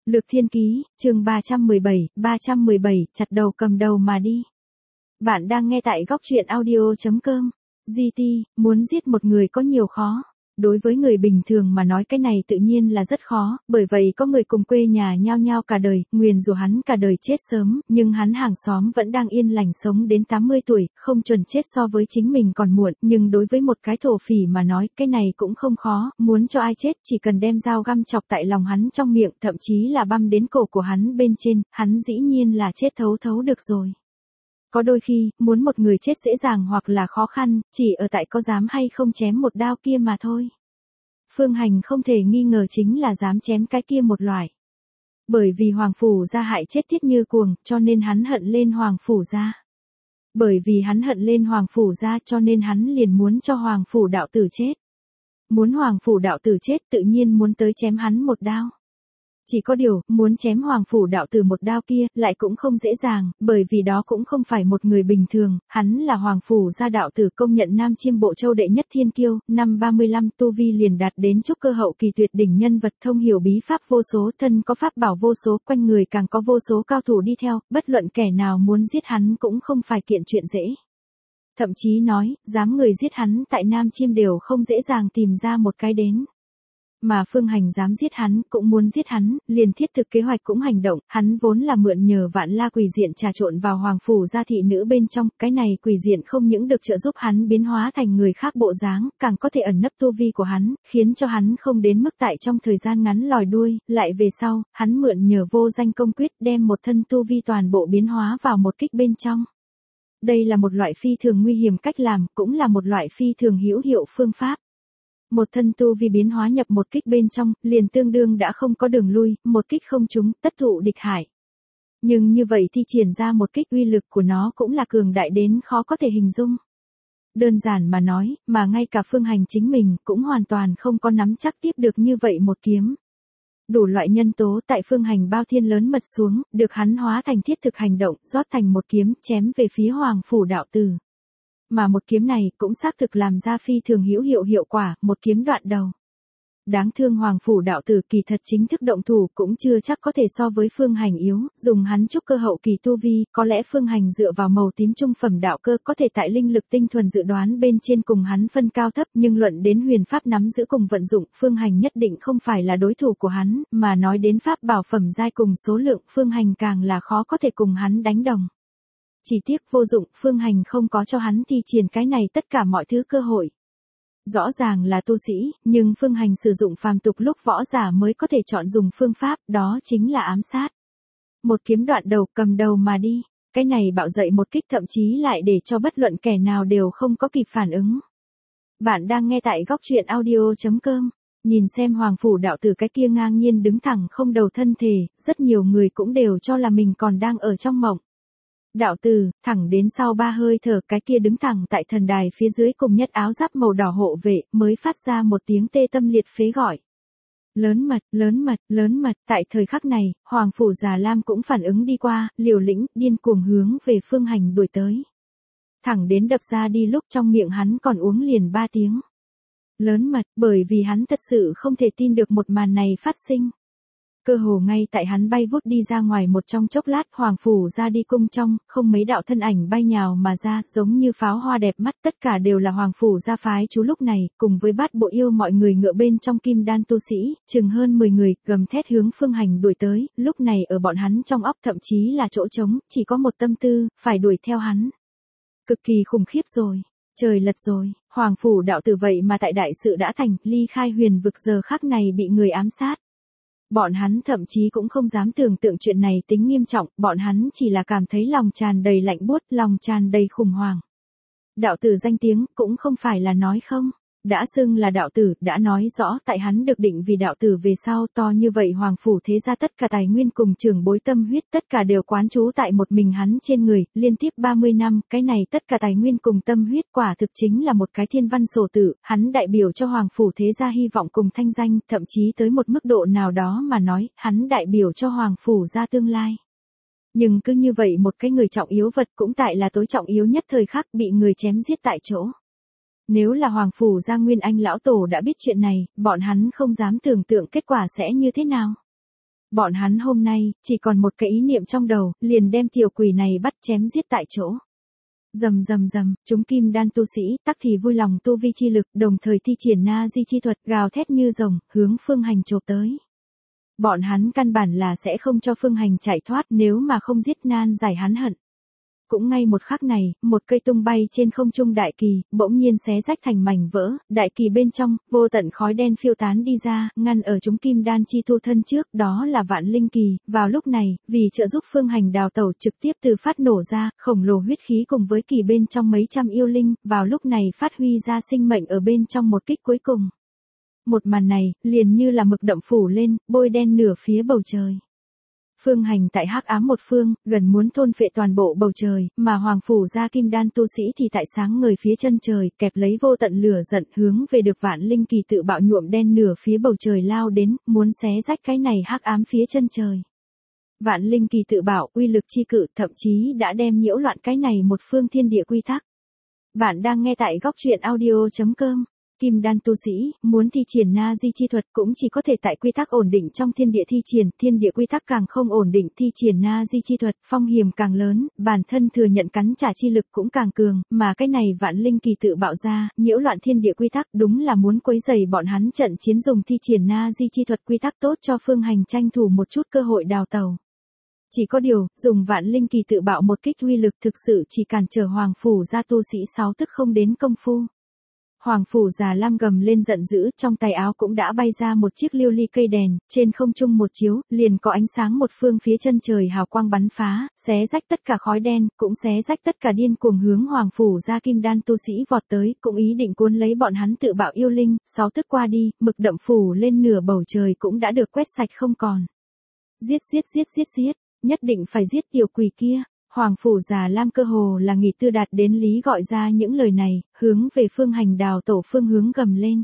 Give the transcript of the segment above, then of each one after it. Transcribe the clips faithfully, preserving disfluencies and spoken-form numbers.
Lược Thiên Ký, chương ba trăm mười bảy, ba trăm mười bảy, chặt đầu cầm đầu mà đi. Bạn đang nghe tại góc truyện audio chấm com. giê tê, muốn giết một người có nhiều khó. Đối với người bình thường mà nói cái này tự nhiên là rất khó, bởi vậy có người cùng quê nhà nhao nhao cả đời, nguyền rủa hắn cả đời chết sớm, nhưng hắn hàng xóm vẫn đang yên lành sống đến tám mươi tuổi, không chuẩn chết so với chính mình còn muộn, nhưng đối với một cái thổ phỉ mà nói, cái này cũng không khó, muốn cho ai chết chỉ cần đem dao găm chọc tại lòng hắn trong miệng, thậm chí là băm đến cổ của hắn bên trên, hắn dĩ nhiên là chết thấu thấu được rồi. Có đôi khi, muốn một người chết dễ dàng hoặc là khó khăn, chỉ ở tại có dám hay không chém một đao kia mà thôi. Phương Hành không thể nghi ngờ chính là dám chém cái kia một loại. Bởi vì Hoàng Phủ Gia hại chết Thiết Như Cuồng, cho nên hắn hận lên Hoàng Phủ Gia. Bởi vì hắn hận lên Hoàng Phủ Gia cho nên hắn liền muốn cho Hoàng Phủ đạo tử chết. Muốn Hoàng Phủ đạo tử chết tự nhiên muốn tới chém hắn một đao. Chỉ có điều, muốn chém Hoàng Phủ đạo tử một đao kia, lại cũng không dễ dàng, bởi vì đó cũng không phải một người bình thường, hắn là Hoàng Phủ Gia đạo tử công nhận Nam Chiêm Bộ Châu đệ nhất thiên kiêu, năm ba mươi lăm tu vi liền đạt đến trúc cơ hậu kỳ tuyệt đỉnh nhân vật thông hiểu bí pháp vô số, thân có pháp bảo vô số, quanh người càng có vô số cao thủ đi theo, bất luận kẻ nào muốn giết hắn cũng không phải kiện chuyện dễ. Thậm chí nói, dám người giết hắn tại Nam Chiêm đều không dễ dàng tìm ra một cái đến. Mà Phương Hành dám giết hắn, cũng muốn giết hắn, liền thiết thực kế hoạch cũng hành động, hắn vốn là mượn nhờ Vạn La quỷ diện trà trộn vào Hoàng Phủ Gia thị nữ bên trong, cái này quỷ diện không những được trợ giúp hắn biến hóa thành người khác bộ dáng, càng có thể ẩn nấp tu vi của hắn, khiến cho hắn không đến mức tại trong thời gian ngắn lòi đuôi, lại về sau, hắn mượn nhờ vô danh công quyết đem một thân tu vi toàn bộ biến hóa vào một kích bên trong. Đây là một loại phi thường nguy hiểm cách làm, cũng là một loại phi thường hữu hiệu phương pháp. Một thân tu vi biến hóa nhập một kích bên trong, liền tương đương đã không có đường lui, một kích không trúng, tất thụ địch hại. Nhưng như vậy thi triển ra một kích uy lực của nó cũng là cường đại đến khó có thể hình dung. Đơn giản mà nói, mà ngay cả Phương Hành chính mình cũng hoàn toàn không có nắm chắc tiếp được như vậy một kiếm. Đủ loại nhân tố tại Phương Hành bao thiên lớn mật xuống, được hắn hóa thành thiết thực hành động, rót thành một kiếm chém về phía Hoàng Phủ đạo tử. Mà một kiếm này cũng xác thực làm ra phi thường hữu hiệu hiệu quả, một kiếm đoạn đầu. Đáng thương Hoàng Phủ đạo tử kỳ thật chính thức động thủ cũng chưa chắc có thể so với Phương Hành yếu, dùng hắn trúc cơ hậu kỳ tu vi, có lẽ Phương Hành dựa vào màu tím trung phẩm đạo cơ có thể tại linh lực tinh thuần dự đoán bên trên cùng hắn phân cao thấp, nhưng luận đến huyền pháp nắm giữ cùng vận dụng, Phương Hành nhất định không phải là đối thủ của hắn, mà nói đến pháp bảo phẩm giai cùng số lượng, Phương Hành càng là khó có thể cùng hắn đánh đồng. Chỉ tiếc vô dụng, Phương Hành không có cho hắn thi triển cái này tất cả mọi thứ cơ hội. Rõ ràng là tu sĩ, nhưng Phương Hành sử dụng phàm tục lúc võ giả mới có thể chọn dùng phương pháp, đó chính là ám sát. Một kiếm đoạn đầu cầm đầu mà đi, cái này bạo dậy một kích thậm chí lại để cho bất luận kẻ nào đều không có kịp phản ứng. Bạn đang nghe tại góc truyện audio chấm com, nhìn xem Hoàng Phủ đạo tử cái kia ngang nhiên đứng thẳng không đầu thân thể, rất nhiều người cũng đều cho là mình còn đang ở trong mộng. Đạo tử, thẳng đến sau ba hơi thở cái kia đứng thẳng tại thần đài phía dưới cùng nhất áo giáp màu đỏ hộ vệ mới phát ra một tiếng tê tâm liệt phế gọi. Lớn mật, lớn mật, lớn mật, tại thời khắc này, Hoàng Phủ Già Lam cũng phản ứng đi qua, liều lĩnh, điên cuồng hướng về Phương Hành đuổi tới. Thẳng đến đập ra đi lúc trong miệng hắn còn uống liền ba tiếng. Lớn mật, bởi vì hắn thật sự không thể tin được một màn này phát sinh. Cơ hồ ngay tại hắn bay vút đi ra ngoài một trong chốc lát, Hoàng Phủ ra đi cung trong, không mấy đạo thân ảnh bay nhào mà ra, giống như pháo hoa đẹp mắt, tất cả đều là Hoàng Phủ gia phái chú lúc này, cùng với bát bộ yêu mọi người ngựa bên trong kim đan tu sĩ, chừng hơn mười người, gầm thét hướng Phương Hành đuổi tới, lúc này ở bọn hắn trong óc thậm chí là chỗ trống, chỉ có một tâm tư, phải đuổi theo hắn. Cực kỳ khủng khiếp rồi, trời lật rồi, Hoàng Phủ đạo tử vậy mà tại đại sự đã thành, ly khai huyền vực giờ khắc này bị người ám sát. Bọn hắn thậm chí cũng không dám tưởng tượng chuyện này tính nghiêm trọng, bọn hắn chỉ là cảm thấy lòng tràn đầy lạnh buốt, lòng tràn đầy khủng hoảng. Đạo tử danh tiếng cũng không phải là nói không, đã xưng là đạo tử, đã nói rõ tại hắn được định vì đạo tử về sau to như vậy Hoàng Phủ thế ra tất cả tài nguyên cùng trưởng bối tâm huyết tất cả đều quán trú tại một mình hắn trên người, liên tiếp ba mươi năm, cái này tất cả tài nguyên cùng tâm huyết quả thực chính là một cái thiên văn sổ tử, hắn đại biểu cho Hoàng Phủ thế gia hy vọng cùng thanh danh, thậm chí tới một mức độ nào đó mà nói, hắn đại biểu cho Hoàng Phủ gia tương lai. Nhưng cứ như vậy một cái người trọng yếu vật cũng tại là tối trọng yếu nhất thời khắc bị người chém giết tại chỗ. Nếu là Hoàng Phủ gia Nguyên Anh lão tổ đã biết chuyện này, bọn hắn không dám tưởng tượng kết quả sẽ như thế nào. Bọn hắn hôm nay, chỉ còn một cái ý niệm trong đầu, liền đem tiểu quỷ này bắt chém giết tại chỗ. Rầm rầm rầm, chúng kim đan tu sĩ, tắc thì vui lòng tu vi chi lực, đồng thời thi triển na di chi thuật, gào thét như rồng, hướng Phương Hành chộp tới. Bọn hắn căn bản là sẽ không cho Phương Hành chạy thoát nếu mà không giết nan giải hắn hận. Cũng ngay một khắc này, một cây tung bay trên không trung đại kỳ, bỗng nhiên xé rách thành mảnh vỡ, đại kỳ bên trong, vô tận khói đen phiêu tán đi ra, ngăn ở chúng kim đan chi tu thân trước, đó là vạn linh kỳ. Vào lúc này, vì trợ giúp Phương Hành đào tẩu trực tiếp từ phát nổ ra, khổng lồ huyết khí cùng với kỳ bên trong mấy trăm yêu linh, vào lúc này phát huy ra sinh mệnh ở bên trong một kích cuối cùng. Một màn này, liền như là mực đậm phủ lên, bôi đen nửa phía bầu trời. Phương Hành tại hắc ám một phương, gần muốn thôn phệ toàn bộ bầu trời, mà Hoàng Phủ gia kim đan tu sĩ thì tại sáng ngời phía chân trời, kẹp lấy vô tận lửa giận hướng về được vạn linh kỳ tự bạo nhuộm đen nửa phía bầu trời lao đến, muốn xé rách cái này hắc ám phía chân trời. Vạn linh kỳ tự bạo uy lực chi cự, thậm chí đã đem nhiễu loạn cái này một phương thiên địa quy tắc. Bạn đang nghe tại góc truyện audio chấm com. Kim đan tu sĩ, muốn thi triển na di chi thuật cũng chỉ có thể tại quy tắc ổn định trong thiên địa thi triển, thiên địa quy tắc càng không ổn định thi triển na di chi thuật, phong hiểm càng lớn, bản thân thừa nhận cắn trả chi lực cũng càng cường, mà cái này vạn linh kỳ tự bạo ra, nhiễu loạn thiên địa quy tắc đúng là muốn quấy rầy bọn hắn trận chiến dùng thi triển na di chi thuật quy tắc tốt cho Phương Hành tranh thủ một chút cơ hội đào tẩu. Chỉ có điều, dùng vạn linh kỳ tự bạo một kích uy lực thực sự chỉ cản trở Hoàng Phủ gia tu sĩ sáu tức không đến công phu. Hoàng Phủ già lam gầm lên giận dữ, trong tay áo cũng đã bay ra một chiếc liêu ly cây đèn, trên không trung một chiếu, liền có ánh sáng một phương phía chân trời hào quang bắn phá, xé rách tất cả khói đen, cũng xé rách tất cả điên cuồng hướng Hoàng Phủ gia kim đan tu sĩ vọt tới, cũng ý định cuốn lấy bọn hắn tự bạo yêu linh, sáu tức qua đi, mực đậm phủ lên nửa bầu trời cũng đã được quét sạch không còn. Giết giết giết giết giết, nhất định phải giết tiểu quỷ kia. Hoàng Phủ già lam cơ hồ là nghỉ tư đạt đến lý gọi ra những lời này, hướng về Phương Hành đào tổ phương hướng gầm lên.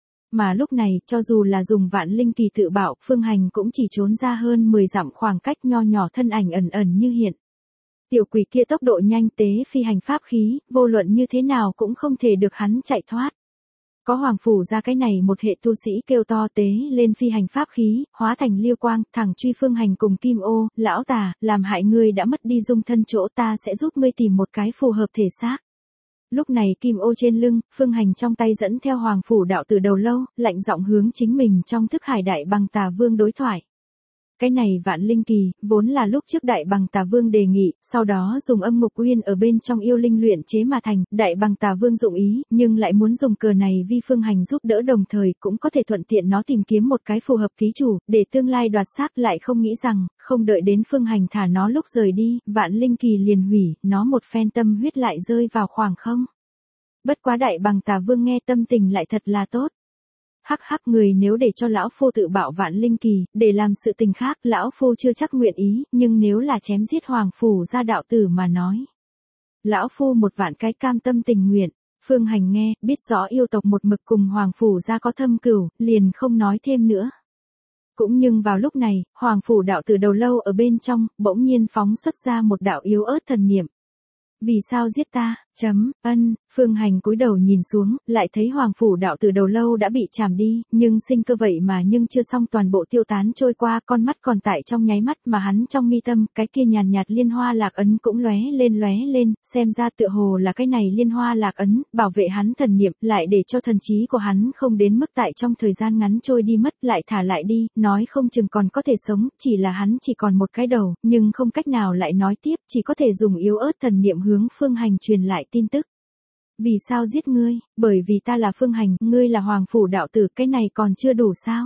Mà lúc này, cho dù là dùng vạn linh kỳ tự bạo, Phương Hành cũng chỉ trốn ra hơn mười dặm khoảng cách nho nhỏ thân ảnh ẩn ẩn như hiện. Tiểu quỷ kia tốc độ nhanh tế phi hành pháp khí, vô luận như thế nào cũng không thể được hắn chạy thoát. Có Hoàng Phủ ra cái này một hệ tu sĩ kêu to tế lên phi hành pháp khí, hóa thành liêu quang, thẳng truy Phương Hành cùng Kim Ô, lão tà, làm hại ngươi đã mất đi dung thân chỗ ta sẽ giúp ngươi tìm một cái phù hợp thể xác. Lúc này Kim Ô trên lưng, Phương Hành trong tay dẫn theo Hoàng Phủ đạo từ đầu lâu, lạnh giọng hướng chính mình trong thức hải đại bằng tà vương đối thoại. Cái này vạn linh kỳ, vốn là lúc trước đại bằng tà vương đề nghị, sau đó dùng âm mục uyên ở bên trong yêu linh luyện chế mà thành, đại bằng tà vương dụng ý, nhưng lại muốn dùng cờ này vi Phương Hành giúp đỡ đồng thời cũng có thể thuận tiện nó tìm kiếm một cái phù hợp ký chủ, để tương lai đoạt xác lại không nghĩ rằng, không đợi đến Phương Hành thả nó lúc rời đi, vạn linh kỳ liền hủy, nó một phen tâm huyết lại rơi vào khoảng không. Bất quá đại bằng tà vương nghe tâm tình lại thật là tốt. Hắc hắc người nếu để cho lão phu tự bạo vạn linh kỳ, để làm sự tình khác, lão phu chưa chắc nguyện ý, nhưng nếu là chém giết Hoàng Phủ gia đạo tử mà nói. Lão phu một vạn cái cam tâm tình nguyện, Phương Hành nghe, biết rõ yêu tộc một mực cùng Hoàng Phủ gia có thâm cửu, liền không nói thêm nữa. Cũng nhưng vào lúc này, Hoàng Phủ đạo tử đầu lâu ở bên trong, bỗng nhiên phóng xuất ra một đạo yếu ớt thần niệm. Vì sao giết ta, chấm, ân, Phương Hành cúi đầu nhìn xuống, lại thấy Hoàng Phủ đạo từ đầu lâu đã bị chảm đi, nhưng sinh cơ vậy mà nhưng chưa xong toàn bộ tiêu tán trôi qua, con mắt còn tại trong nháy mắt mà hắn trong mi tâm, cái kia nhàn nhạt liên hoa lạc ấn cũng lóe lên lóe lên, xem ra tựa hồ là cái này liên hoa lạc ấn, bảo vệ hắn thần niệm, lại để cho thần trí của hắn không đến mức tại trong thời gian ngắn trôi đi mất, lại thả lại đi, nói không chừng còn có thể sống, chỉ là hắn chỉ còn một cái đầu, nhưng không cách nào lại nói tiếp, chỉ có thể dùng yếu ớt thần niệm hướng Phương Hành truyền lại tin tức. Vì sao giết ngươi? Bởi vì ta là Phương Hành, ngươi là Hoàng Phủ đạo tử, cái này còn chưa đủ sao?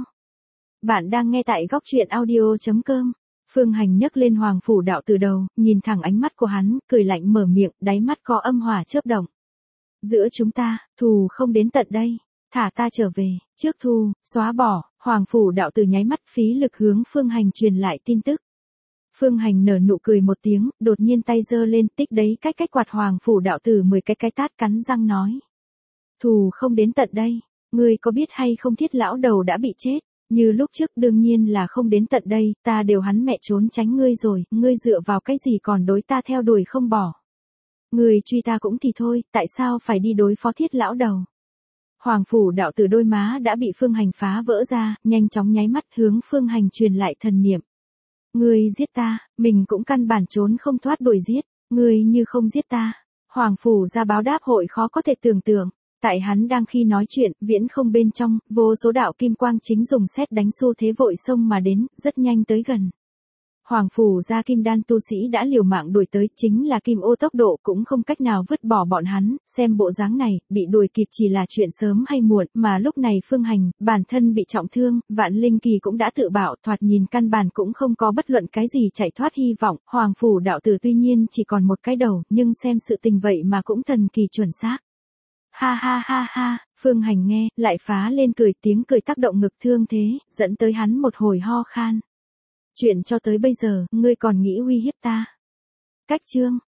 Bạn đang nghe tại góc truyện audio chấm com. Phương Hành nhấc lên Hoàng Phủ đạo tử đầu, nhìn thẳng ánh mắt của hắn, cười lạnh mở miệng, đáy mắt có âm hỏa chớp động. Giữa chúng ta, thù không đến tận đây, thả ta trở về, trước thù, xóa bỏ, Hoàng Phủ đạo tử nháy mắt phí lực hướng Phương Hành truyền lại tin tức. Phương Hành nở nụ cười một tiếng, đột nhiên tay giơ lên, tích đấy cách cách quạt Hoàng Phủ đạo tử mười cái cái tát cắn răng nói. Thù không đến tận đây, ngươi có biết hay không Thiết lão đầu đã bị chết, như lúc trước đương nhiên là không đến tận đây, ta đều hắn mẹ trốn tránh ngươi rồi, ngươi dựa vào cái gì còn đối ta theo đuổi không bỏ. Ngươi truy ta cũng thì thôi, tại sao phải đi đối phó Thiết lão đầu. Hoàng phủ đạo tử đôi má đã bị Phương Hành phá vỡ ra, nhanh chóng nháy mắt hướng Phương Hành truyền lại thần niệm. Ngươi giết ta, mình cũng căn bản trốn không thoát đuổi giết, ngươi như không giết ta. Hoàng phủ ra báo đáp hội khó có thể tưởng tượng. Tại hắn đang khi nói chuyện, viễn không bên trong, vô số đạo kim quang chính dùng sét đánh xu thế vội xông mà đến, rất nhanh tới gần. Hoàng phủ gia kim đan tu sĩ đã liều mạng đuổi tới, chính là kim ô tốc độ cũng không cách nào vứt bỏ bọn hắn, xem bộ dáng này, bị đuổi kịp chỉ là chuyện sớm hay muộn, mà lúc này Phương Hành, bản thân bị trọng thương, Vạn Linh Kỳ cũng đã tự bảo, thoạt nhìn căn bản cũng không có bất luận cái gì chạy thoát hy vọng, Hoàng phủ đạo tử tuy nhiên chỉ còn một cái đầu, nhưng xem sự tình vậy mà cũng thần kỳ chuẩn xác. Ha ha ha ha, Phương Hành nghe, lại phá lên cười, tiếng cười tác động ngực thương thế, dẫn tới hắn một hồi ho khan. Chuyện cho tới bây giờ, ngươi còn nghĩ uy hiếp ta? Cách chương